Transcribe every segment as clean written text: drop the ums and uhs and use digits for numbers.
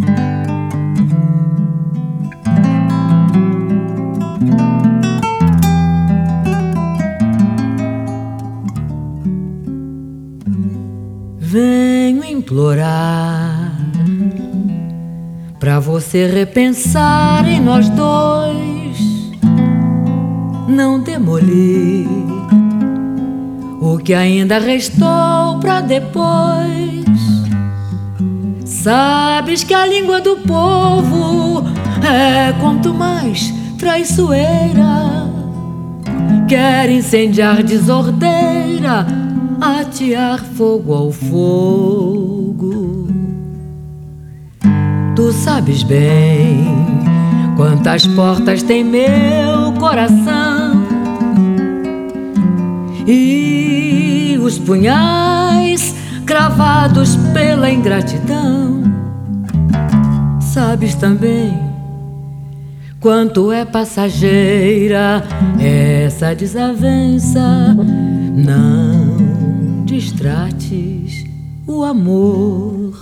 Venho implorar pra você repensar em nós dois, não demolir o que ainda restou pra depois. Sabes que a língua do povo é quanto mais traiçoeira, quer incendiar desordeira, atear fogo ao fogo. Tu sabes bem quantas portas tem meu coração e os punhais cravados pela ingratidão. Sabes também quanto é passageira essa desavença. Não distrates o amor.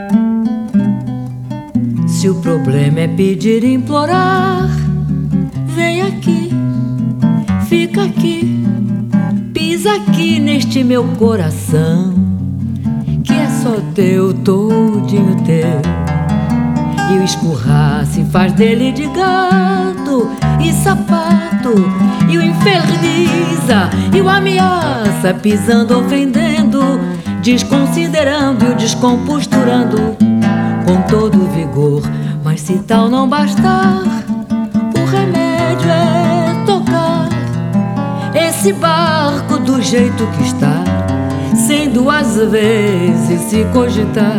Se o problema é pedir e implorar, vem aqui, fica aqui, pisa aqui neste meu coração, que é só teu, todinho teu. E o escurrar se faz dele de gato e sapato, e o inferniza e o ameaça, pisando, ofendendo, desconsiderando e o descomposturando com todo vigor. Mas se tal não bastar, o remédio é tocar esse barco do jeito que está, sem duas vezes se cogitar.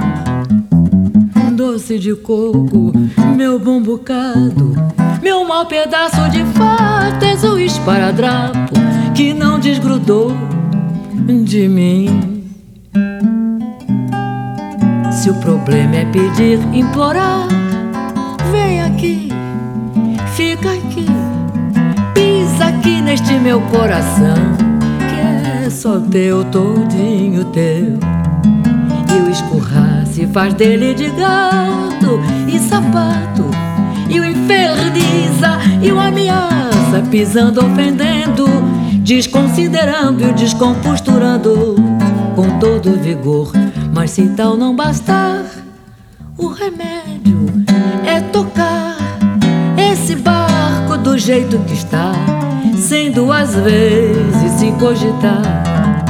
Doce de coco, meu bom bocado, meu mau pedaço de fato, és o esparadrapo que não desgrudou de mim. Se o problema é pedir, implorar, vem aqui, fica aqui, pisa aqui neste meu coração, que é só teu, todinho teu. E o escurrar se faz dele de gato e sapato, e o inferniza e o ameaça, pisando, ofendendo, desconsiderando e o descomposturando com todo vigor. Mas se tal não bastar, o remédio é tocar esse barco do jeito que está, sem duas vezes se cogitar.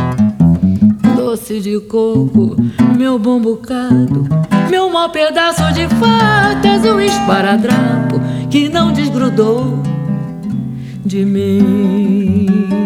Doce de coco, meu bom bocado, meu mau pedaço de fato, és o esparadrapo que não desgrudou de mim.